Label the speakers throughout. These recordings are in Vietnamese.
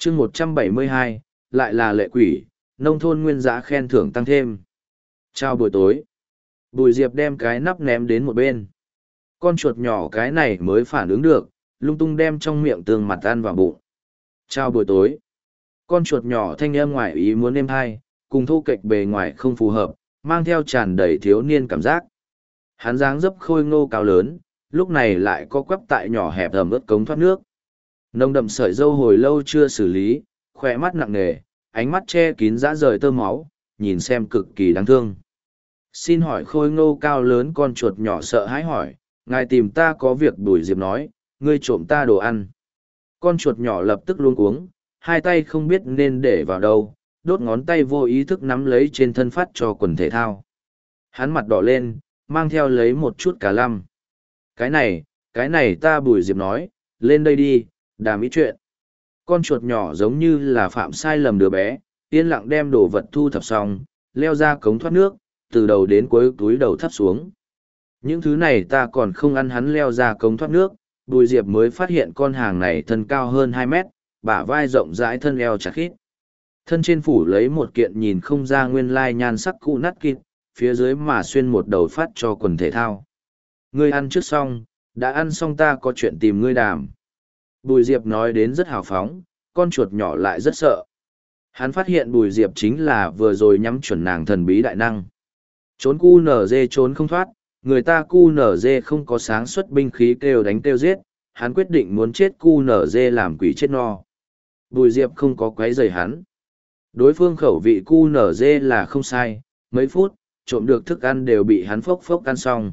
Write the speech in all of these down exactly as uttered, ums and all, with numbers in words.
Speaker 1: chương một trăm bảy mươi hai, lại là lệ quỷ, nông thôn nguyên dã khen thưởng tăng thêm. Chào buổi tối. Bùi Diệp đem cái nắp ném đến một bên. Con chuột nhỏ cái này mới phản ứng được, lung tung đem trong miệng tương mặt ăn vào bụng. Chào buổi tối. Con chuột nhỏ thanh âm ngoài ý muốn êm hai, cùng thô kệch bề ngoài không phù hợp, mang theo tràn đầy thiếu niên cảm giác. Hắn dáng dấp khôi ngô cao lớn, lúc này lại có quắp tại nhỏ hẹp ẩm ướt cống thoát nước. Nồng đậm sợi dâu hồi lâu chưa xử lý, khỏe mắt nặng nề, ánh mắt che kín dã rời tơ máu, nhìn xem cực kỳ đáng thương. Xin hỏi khôi ngô cao lớn con chuột nhỏ sợ hãi hỏi, ngài tìm ta có việc? Bùi Diệp nói, ngươi trộm ta đồ ăn. Con chuột nhỏ lập tức luống cuống, hai tay không biết nên để vào đâu, đốt ngón tay vô ý thức nắm lấy trên thân phát cho quần thể thao. Hắn mặt đỏ lên, mang theo lấy một chút cả lăm. Cái này, cái này ta Bùi Diệp nói, lên đây đi, đàm ý chuyện. Con chuột nhỏ giống như là phạm sai lầm đứa bé, yên lặng đem đồ vật thu thập xong, leo ra cống thoát nước, từ đầu đến cuối túi đầu thấp xuống. Những thứ này ta còn không ăn. Hắn leo ra cống thoát nước, Bùi Diệp mới phát hiện con hàng này thân cao hơn hai mét, bả vai rộng rãi, thân eo chặt khít. Thân trên phủ lấy một kiện nhìn không ra nguyên lai nhan sắc cũ nát kịt, phía dưới mà xuyên một đầu phát cho quần thể thao. Ngươi ăn trước xong, đã ăn xong ta có chuyện tìm ngươi đàm. Bùi Diệp nói đến rất hào phóng, con chuột nhỏ lại rất sợ. Hắn phát hiện Bùi Diệp chính là vừa rồi nhắm chuẩn nàng thần bí đại năng. Trốn cu nở dê trốn không thoát, người ta cu nở dê không có sáng suất binh khí kêu đánh kêu giết, hắn quyết định muốn chết cu nở dê làm quỷ chết no. Bùi Diệp không có quấy rầy hắn. Đối phương khẩu vị cu nở dê là không sai, mấy phút, trộm được thức ăn đều bị hắn phốc phốc ăn xong.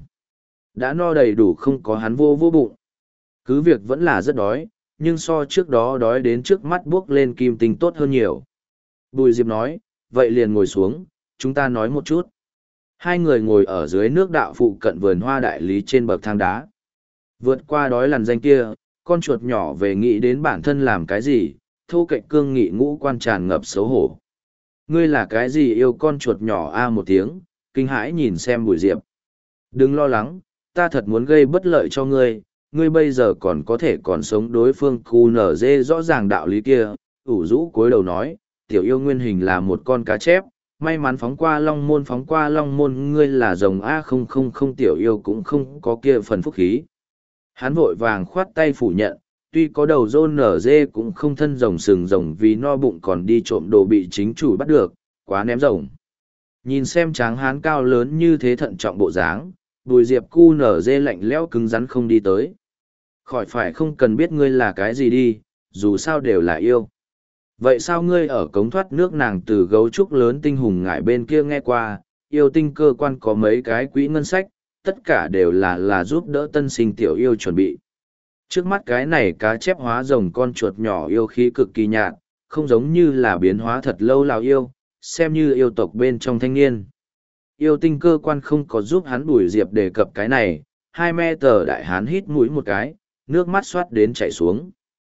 Speaker 1: Đã no đầy đủ, không có hắn vô vô bụng. Cứ việc vẫn là rất đói, nhưng so trước đó đói đến trước mắt buốc lên kim tinh tốt hơn nhiều. Bùi Diệp nói, vậy liền ngồi xuống, chúng ta nói một chút. Hai người ngồi ở dưới nước đạo phụ cận vườn hoa đại lý trên bậc thang đá. Vượt qua đói lằn danh kia, con chuột nhỏ về nghĩ đến bản thân làm cái gì, thô kệch cương nghị ngũ quan tràn ngập xấu hổ. Ngươi là cái gì yêu? Con chuột nhỏ a một tiếng, kinh hãi nhìn xem Bùi Diệp. Đừng lo lắng, ta thật muốn gây bất lợi cho ngươi, ngươi bây giờ còn có thể còn sống. Đối phương cu nở dê rõ ràng đạo lý kia, ủ rũ cúi đầu nói, tiểu yêu nguyên hình là một con cá chép, may mắn phóng qua long môn phóng qua long môn. Ngươi là rồng a không không không, tiểu yêu cũng không có kia phần phúc khí. Hắn vội vàng khoát tay phủ nhận, tuy có đầu rôn nở dê cũng không thân rồng sừng rồng, vì no bụng còn đi trộm đồ bị chính chủ bắt được, quá ném rồng. Nhìn xem tráng hán cao lớn như thế thận trọng bộ dáng, Bùi Diệp cu nở dê lạnh lẽo cứng rắn không đi tới. Khỏi phải, không cần biết ngươi là cái gì đi, dù sao đều là yêu. Vậy sao ngươi ở cống thoát nước nàng từ gấu trúc lớn tinh hùng ngải bên kia nghe qua, yêu tinh cơ quan có mấy cái quỹ ngân sách, tất cả đều là là giúp đỡ tân sinh tiểu yêu chuẩn bị. Trước mắt cái này cá chép hóa rồng con chuột nhỏ yêu khí cực kỳ nhạt, không giống như là biến hóa thật lâu lào yêu, xem như yêu tộc bên trong thanh niên. Yêu tinh cơ quan không có giúp hắn. Bùi Diệp đề cập cái này, hai me tờ đại hán hít mũi một cái, nước mắt xoát đến chảy xuống.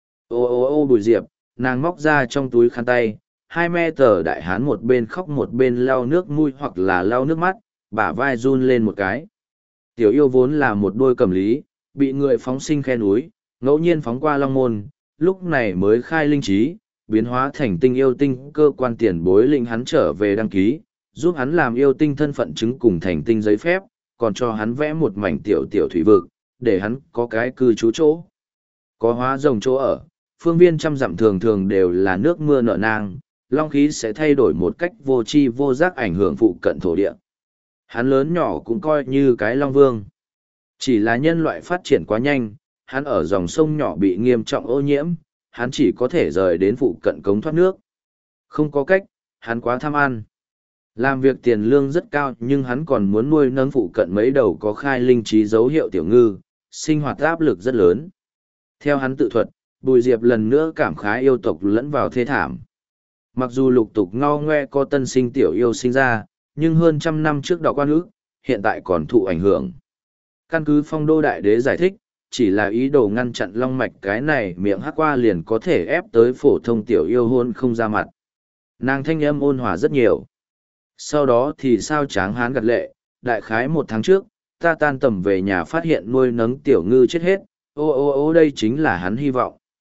Speaker 1: Ô ô ô Bùi Diệp, nàng móc ra trong túi khăn tay, hai me tờ đại hán một bên khóc một bên lau nước mũi hoặc là lau nước mắt, bả vai run lên một cái. Tiểu yêu vốn là một đôi cầm lý, bị người phóng sinh khe núi, ngẫu nhiên phóng qua long môn, lúc này mới khai linh trí, biến hóa thành tinh yêu tinh cơ quan tiền bối lĩnh hắn trở về đăng ký, giúp hắn làm yêu tinh thân phận chứng cùng thành tinh giấy phép, còn cho hắn vẽ một mảnh tiểu tiểu thủy vực, để hắn có cái cư trú chỗ. Có hóa rồng chỗ ở, phương viên trăm dặm thường thường đều là nước mưa nợ nang, long khí sẽ thay đổi một cách vô tri vô giác ảnh hưởng phụ cận thổ địa. Hắn lớn nhỏ cũng coi như cái long vương. Chỉ là nhân loại phát triển quá nhanh, hắn ở dòng sông nhỏ bị nghiêm trọng ô nhiễm, hắn chỉ có thể rời đến phụ cận cống thoát nước. Không có cách, hắn quá tham ăn. Làm việc tiền lương rất cao nhưng hắn còn muốn nuôi nấng phụ cận mấy đầu có khai linh trí dấu hiệu tiểu ngư, sinh hoạt áp lực rất lớn. Theo hắn tự thuật, Bùi Diệp lần nữa cảm khái yêu tộc lẫn vào thê thảm. Mặc dù lục tục ngao ngoe có tân sinh tiểu yêu sinh ra, nhưng hơn trăm năm trước đạo quan ước, hiện tại còn thụ ảnh hưởng. Căn cứ Phong Đô Đại Đế giải thích, chỉ là ý đồ ngăn chặn long mạch cái này miệng hắc qua liền có thể ép tới phổ thông tiểu yêu hôn không ra mặt. Nàng thanh âm ôn hòa rất nhiều. Sau đó thì sao? Tráng hán gật lệ, đại khái một tháng trước, ta tan tầm về nhà phát hiện nuôi nấng tiểu ngư chết hết, ô ô ô đây chính là hắn hy vọng.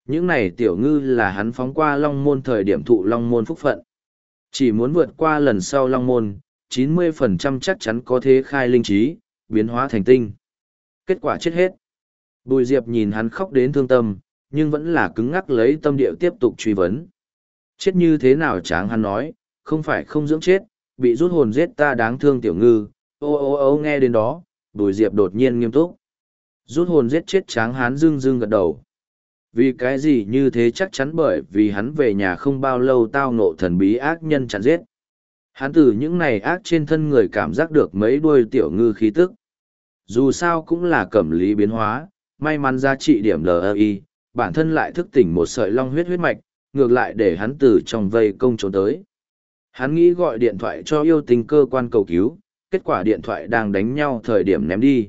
Speaker 1: Những này tiểu ngư là hắn phóng qua long môn thời điểm thụ long môn phúc phận. Chỉ muốn vượt qua lần sau long môn, chín mươi phần trăm chắc chắn có thế khai linh trí, biến hóa thành tinh. Kết quả chết hết. Bùi Diệp nhìn hắn khóc đến thương tâm, nhưng vẫn là cứng ngắc lấy tâm điệu tiếp tục truy vấn. Chết như thế nào Tráng Hán nói, không phải không dưỡng chết, bị rút hồn giết ta đáng thương tiểu ngư. Ô ô ô nghe đến đó, Bùi Diệp đột nhiên nghiêm túc. Rút hồn giết chết Tráng Hán dưng dưng gật đầu. Vì cái gì như thế chắc chắn bởi vì hắn về nhà không bao lâu tao ngộ thần bí ác nhân chặn giết. Hắn từ những này ác trên thân người cảm giác được mấy đuôi tiểu ngư khí tức. Dù sao cũng là cẩm lý biến hóa, may mắn giá trị điểm lờ e i, bản thân lại thức tỉnh một sợi long huyết huyết mạch, ngược lại để hắn từ trong vây công trốn tới. Hắn nghĩ gọi điện thoại cho yêu tinh cơ quan cầu cứu, kết quả điện thoại đang đánh nhau thời điểm ném đi.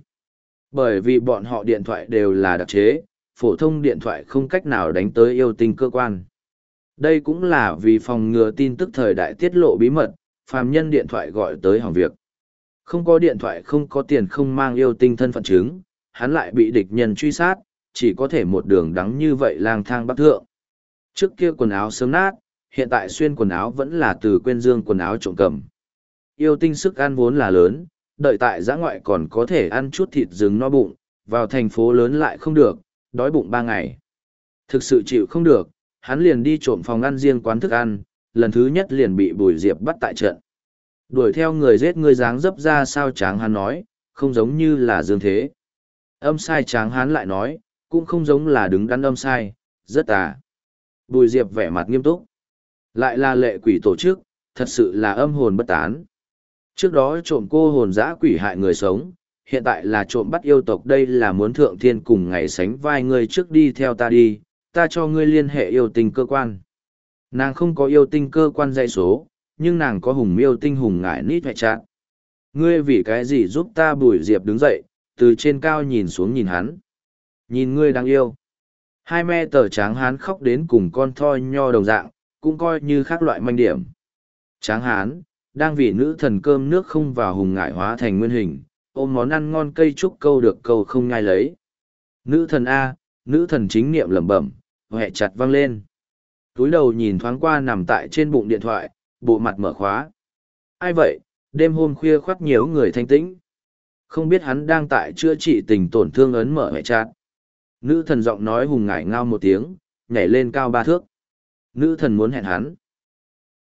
Speaker 1: Bởi vì bọn họ điện thoại đều là đặc chế, phổ thông điện thoại không cách nào đánh tới yêu tinh cơ quan. Đây cũng là vì phòng ngừa tin tức thời đại tiết lộ bí mật, phàm nhân điện thoại gọi tới hỏng việc. Không có điện thoại không có tiền không mang yêu tinh thân phận chứng, hắn lại bị địch nhân truy sát, chỉ có thể một đường đắng như vậy lang thang bắc thượng. Trước kia quần áo sớm nát, hiện tại xuyên quần áo vẫn là từ quên dương quần áo trộm cầm. Yêu tinh sức ăn vốn là lớn, đợi tại giã ngoại còn có thể ăn chút thịt rừng no bụng, vào thành phố lớn lại không được, đói bụng ba ngày. Thực sự chịu không được, hắn liền đi trộm phòng ăn riêng quán thức ăn, lần thứ nhất liền bị Bùi Diệp bắt tại trận. Đuổi theo người giết người dáng dấp ra sao Tráng Hán nói, không giống như là dương thế. Âm sai Tráng Hán lại nói, cũng không giống là đứng đắn âm sai, rất à. Bùi Diệp vẻ mặt nghiêm túc. Lại là lệ quỷ tổ chức, thật sự là âm hồn bất tán. Trước đó trộm cô hồn dã quỷ hại người sống, hiện tại là trộm bắt yêu tộc, đây là muốn thượng thiên cùng ngày sánh vai ngươi trước đi theo ta đi, ta cho ngươi liên hệ yêu tinh cơ quan. Nàng không có yêu tinh cơ quan dạy số, nhưng nàng có hùng miêu tinh hùng ngải nít hoại trạng. Ngươi vì cái gì giúp ta? Bùi Diệp đứng dậy, từ trên cao nhìn xuống nhìn hắn. Nhìn ngươi đáng yêu. Hai me tờ Tráng Hán khóc đến cùng con thoi nho đồng dạng, cũng coi như khác loại manh điểm. Tráng Hán, đang vì nữ thần cơm nước không vào hùng ngải hóa thành nguyên hình, ôm món ăn ngon cây trúc câu được câu không nhai lấy. Nữ thần A, nữ thần chính niệm lẩm bẩm, hẹ chặt văng lên. Túi đầu nhìn thoáng qua nằm tại trên bụng điện thoại, bộ mặt mở khóa. Ai vậy, đêm hôm khuya khoắt nhiều người thanh tĩnh. Không biết hắn đang tại chữa trị tình tổn thương ấn mở hẹ chặt. Nữ thần giọng nói hùng ngải ngao một tiếng, nhảy lên cao ba thước. Nữ thần muốn hẹn hắn.